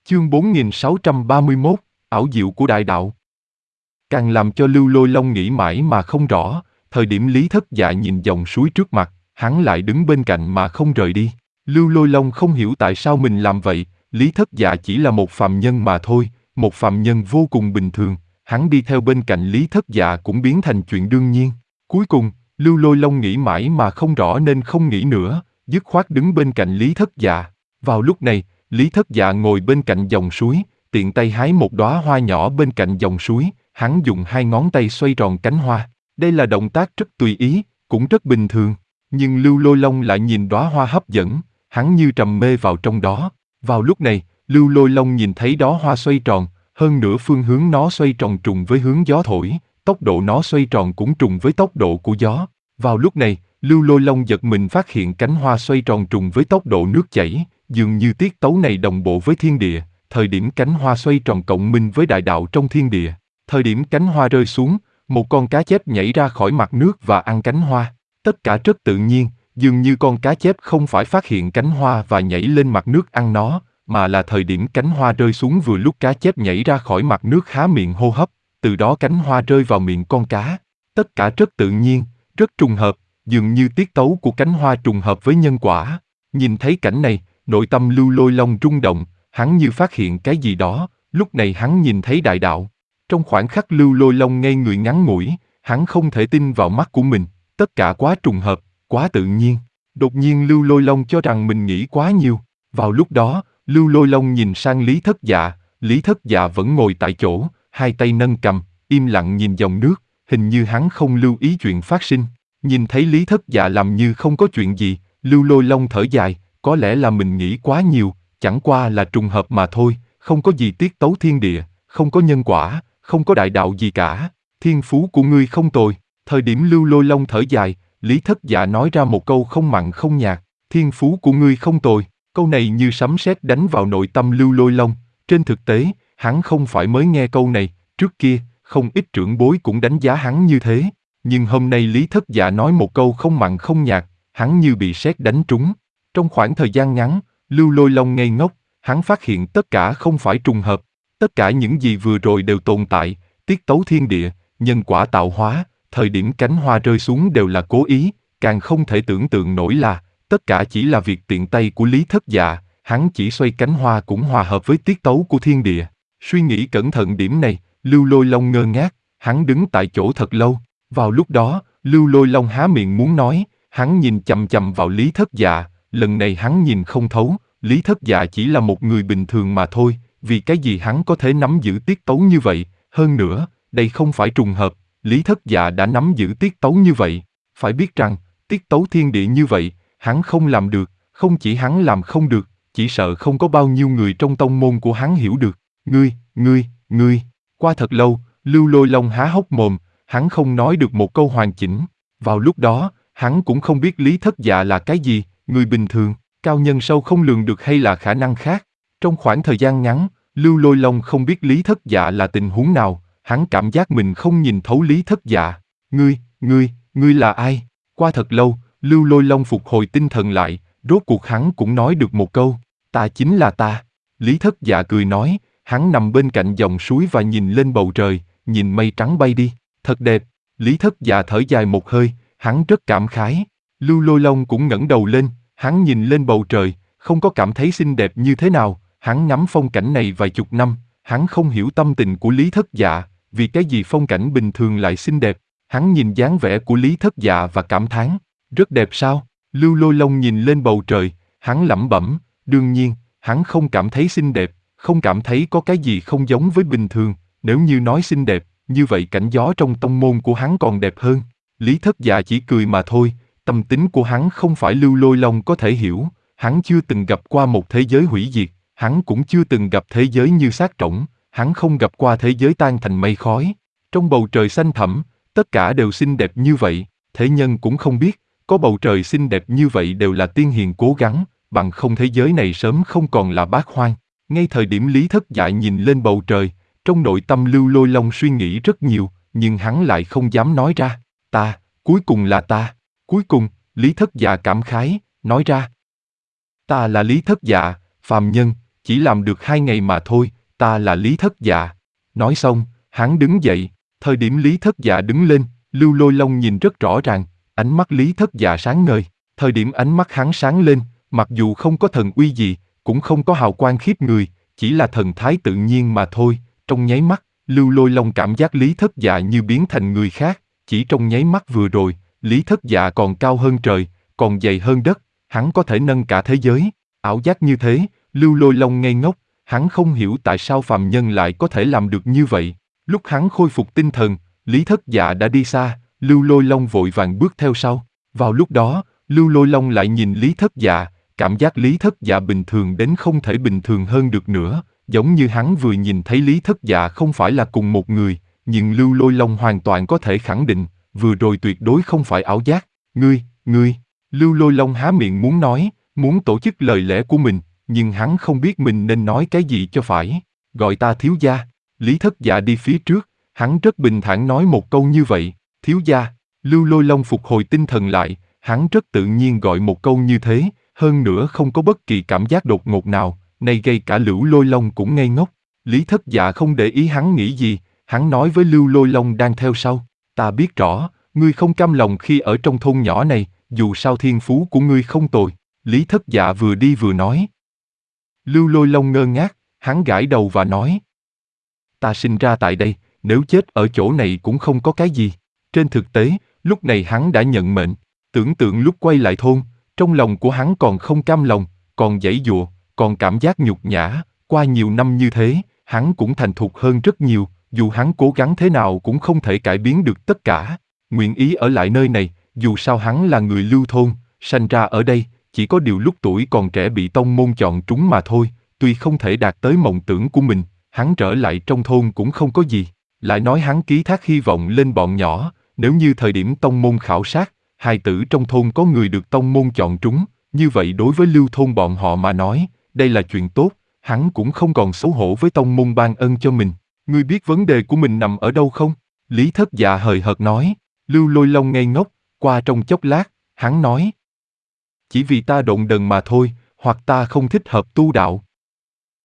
Chương 4631, ảo diệu của đại đạo. Càng làm cho Lưu Lôi Long nghĩ mãi mà không rõ, thời điểm Lý Thất Dạ nhìn dòng suối trước mặt, hắn lại đứng bên cạnh mà không rời đi. Lưu Lôi Long không hiểu tại sao mình làm vậy, Lý Thất Dạ chỉ là một phàm nhân mà thôi, một phàm nhân vô cùng bình thường, hắn đi theo bên cạnh Lý Thất Dạ cũng biến thành chuyện đương nhiên. Cuối cùng, Lưu Lôi Long nghĩ mãi mà không rõ nên không nghĩ nữa, dứt khoát đứng bên cạnh Lý Thất Dạ. Vào lúc này, Lý Thất Dạ ngồi bên cạnh dòng suối, tiện tay hái một đóa hoa nhỏ bên cạnh dòng suối, hắn dùng hai ngón tay xoay tròn cánh hoa. Đây là động tác rất tùy ý, cũng rất bình thường, nhưng Lưu Lôi Long lại nhìn đóa hoa hấp dẫn, hắn như trầm mê vào trong đó. Vào lúc này, Lưu Lôi Long nhìn thấy đóa hoa xoay tròn, hơn nữa phương hướng nó xoay tròn trùng với hướng gió thổi, tốc độ nó xoay tròn cũng trùng với tốc độ của gió. Vào lúc này, Lưu Lôi Long giật mình phát hiện cánh hoa xoay tròn trùng với tốc độ nước chảy, dường như tiết tấu này đồng bộ với thiên địa, thời điểm cánh hoa xoay tròn cộng minh với đại đạo trong thiên địa. Thời điểm cánh hoa rơi xuống, một con cá chép nhảy ra khỏi mặt nước và ăn cánh hoa. Tất cả rất tự nhiên, dường như con cá chép không phải phát hiện cánh hoa và nhảy lên mặt nước ăn nó, mà là thời điểm cánh hoa rơi xuống vừa lúc cá chép nhảy ra khỏi mặt nước há miệng hô hấp, từ đó cánh hoa rơi vào miệng con cá. Tất cả rất tự nhiên, rất trùng hợp, dường như tiết tấu của cánh hoa trùng hợp với nhân quả. Nhìn thấy cảnh này, nội tâm Lưu Lôi Long rung động, hắn như phát hiện cái gì đó, lúc này hắn nhìn thấy đại đạo. Trong khoảnh khắc Lưu Lôi Long ngây người ngắn ngủi, hắn không thể tin vào mắt của mình, tất cả quá trùng hợp, quá tự nhiên. Đột nhiên Lưu Lôi Long cho rằng mình nghĩ quá nhiều. Vào lúc đó, Lưu Lôi Long nhìn sang Lý Thất Dạ, Lý Thất Dạ vẫn ngồi tại chỗ, hai tay nâng cầm, im lặng nhìn dòng nước, hình như hắn không lưu ý chuyện phát sinh. Nhìn thấy Lý Thất Dạ làm như không có chuyện gì, Lưu Lôi Long thở dài, có lẽ là mình nghĩ quá nhiều, chẳng qua là trùng hợp mà thôi, không có gì tiết tấu thiên địa, không có nhân quả, không có đại đạo gì cả. Thiên phú của ngươi không tồi. Thời điểm Lưu Lôi Long thở dài, Lý Thất Dạ nói ra một câu không mặn không nhạt, thiên phú của ngươi không tồi. Câu này như sấm sét đánh vào nội tâm Lưu Lôi Long. Trên thực tế, hắn không phải mới nghe câu này, trước kia, không ít trưởng bối cũng đánh giá hắn như thế. Nhưng hôm nay Lý Thất Dạ nói một câu không mặn không nhạt, hắn như bị sét đánh trúng. Trong khoảng thời gian ngắn, Lưu Lôi Long ngây ngốc, hắn phát hiện tất cả không phải trùng hợp. Tất cả những gì vừa rồi đều tồn tại, tiết tấu thiên địa, nhân quả tạo hóa, thời điểm cánh hoa rơi xuống đều là cố ý, càng không thể tưởng tượng nổi là, tất cả chỉ là việc tiện tay của Lý Thất Dạ, hắn chỉ xoay cánh hoa cũng hòa hợp với tiết tấu của thiên địa. Suy nghĩ cẩn thận điểm này, Lưu Lôi Long ngơ ngác, hắn đứng tại chỗ thật lâu. Vào lúc đó, Lưu Lôi Long há miệng muốn nói, hắn nhìn chằm chằm vào Lý Thất Dạ, lần này hắn nhìn không thấu, Lý Thất Dạ chỉ là một người bình thường mà thôi, vì cái gì hắn có thể nắm giữ tiết tấu như vậy, hơn nữa, đây không phải trùng hợp, Lý Thất Dạ đã nắm giữ tiết tấu như vậy. Phải biết rằng, tiết tấu thiên địa như vậy, hắn không làm được, không chỉ hắn làm không được, chỉ sợ không có bao nhiêu người trong tông môn của hắn hiểu được. Ngươi. Qua thật lâu, Lưu Lôi Long há hốc mồm, hắn không nói được một câu hoàn chỉnh. Vào lúc đó, hắn cũng không biết Lý Thất Dạ là cái gì, người bình thường, cao nhân sâu không lường được hay là khả năng khác. Trong khoảng thời gian ngắn, Lưu Lôi Long không biết Lý Thất Dạ là tình huống nào, hắn cảm giác mình không nhìn thấu Lý Thất Dạ. Ngươi là ai? Qua thật lâu, Lưu Lôi Long phục hồi tinh thần lại, rốt cuộc hắn cũng nói được một câu, ta chính là ta. Lý Thất Dạ cười nói, hắn nằm bên cạnh dòng suối và nhìn lên bầu trời, nhìn mây trắng bay đi, thật đẹp. Lý Thất Dạ thở dài một hơi, hắn rất cảm khái. Lưu Lôi Long cũng ngẩng đầu lên, hắn nhìn lên bầu trời, không có cảm thấy xinh đẹp như thế nào, hắn ngắm phong cảnh này vài chục năm, hắn không hiểu tâm tình của Lý Thất Dạ, vì cái gì phong cảnh bình thường lại xinh đẹp. Hắn nhìn dáng vẻ của Lý Thất Dạ và cảm thán, rất đẹp sao? Lưu Lôi Long nhìn lên bầu trời, hắn lẩm bẩm, đương nhiên, hắn không cảm thấy xinh đẹp, không cảm thấy có cái gì không giống với bình thường, nếu như nói xinh đẹp, như vậy cảnh gió trong tông môn của hắn còn đẹp hơn. Lý Thất Dạ chỉ cười mà thôi, tâm tính của hắn không phải Lưu Lôi Long có thể hiểu, hắn chưa từng gặp qua một thế giới hủy diệt, hắn cũng chưa từng gặp thế giới như xác trỏng, hắn không gặp qua thế giới tan thành mây khói. Trong bầu trời xanh thẳm, tất cả đều xinh đẹp như vậy, thế nhân cũng không biết, có bầu trời xinh đẹp như vậy đều là tiên hiền cố gắng, bằng không thế giới này sớm không còn là bát hoang. Ngay thời điểm Lý Thất Dạ nhìn lên bầu trời, trong nội tâm Lưu Lôi Long suy nghĩ rất nhiều, nhưng hắn lại không dám nói ra. Ta, cuối cùng là ta. Cuối cùng, Lý Thất Dạ cảm khái, nói ra. Ta là Lý Thất Dạ, phàm nhân, chỉ làm được 2 ngày mà thôi, ta là Lý Thất Dạ. Nói xong, hắn đứng dậy, thời điểm Lý Thất Dạ đứng lên, Lưu Lôi Long nhìn rất rõ ràng, ánh mắt Lý Thất Dạ sáng ngời, thời điểm ánh mắt hắn sáng lên, mặc dù không có thần uy gì, cũng không có hào quang khiếp người, chỉ là thần thái tự nhiên mà thôi, trong nháy mắt, Lưu Lôi Long cảm giác Lý Thất Dạ như biến thành người khác, chỉ trong nháy mắt vừa rồi, Lý Thất Dạ còn cao hơn trời, còn dày hơn đất, hắn có thể nâng cả thế giới, ảo giác như thế, Lưu Lôi Long ngây ngốc, hắn không hiểu tại sao phàm nhân lại có thể làm được như vậy. Lúc hắn khôi phục tinh thần, Lý Thất Dạ đã đi xa, Lưu Lôi Long vội vàng bước theo sau. Vào lúc đó, Lưu Lôi Long lại nhìn Lý Thất Dạ, cảm giác Lý Thất Dạ bình thường đến không thể bình thường hơn được nữa, giống như hắn vừa nhìn thấy Lý Thất Dạ không phải là cùng một người, nhưng Lưu Lôi Long hoàn toàn có thể khẳng định, vừa rồi tuyệt đối không phải ảo giác. Ngươi, Lưu Lôi Long há miệng muốn nói, muốn tổ chức lời lẽ của mình, nhưng hắn không biết mình nên nói cái gì cho phải. Gọi ta thiếu gia. Lý Thất Dạ đi phía trước, hắn rất bình thản nói một câu như vậy, thiếu gia. Lưu Lôi Long phục hồi tinh thần lại, hắn rất tự nhiên gọi một câu như thế, hơn nữa không có bất kỳ cảm giác đột ngột nào, này gây cả Lưu Lôi Long cũng ngây ngốc. Lý Thất Dạ không để ý hắn nghĩ gì, hắn nói với Lưu Lôi Long đang theo sau, ta biết rõ, ngươi không cam lòng khi ở trong thôn nhỏ này, dù sao thiên phú của ngươi không tồi. Lý Thất Dạ vừa đi vừa nói. Lưu Lôi Long ngơ ngác, hắn gãi đầu và nói. Ta sinh ra tại đây, nếu chết ở chỗ này cũng không có cái gì. Trên thực tế, lúc này hắn đã nhận mệnh, tưởng tượng lúc quay lại thôn, trong lòng của hắn còn không cam lòng, còn giãy giụa, còn cảm giác nhục nhã, qua nhiều năm như thế, hắn cũng thành thục hơn rất nhiều, dù hắn cố gắng thế nào cũng không thể cải biến được tất cả. Nguyện ý ở lại nơi này, dù sao hắn là người Lưu thôn, sanh ra ở đây, chỉ có điều lúc tuổi còn trẻ bị tông môn chọn trúng mà thôi, tuy không thể đạt tới mộng tưởng của mình, hắn trở lại trong thôn cũng không có gì. Lại nói hắn ký thác hy vọng lên bọn nhỏ, nếu như thời điểm tông môn khảo sát, hài tử trong thôn có người được tông môn chọn trúng, như vậy đối với Lưu thôn bọn họ mà nói, đây là chuyện tốt, hắn cũng không còn xấu hổ với tông môn ban ân cho mình. Ngươi biết vấn đề của mình nằm ở đâu không? Lý Thất Dạ hời hợt nói. Lưu Lôi Long ngây ngốc, qua trong chốc lát, hắn nói. Chỉ vì ta độn đần mà thôi, hoặc ta không thích hợp tu đạo.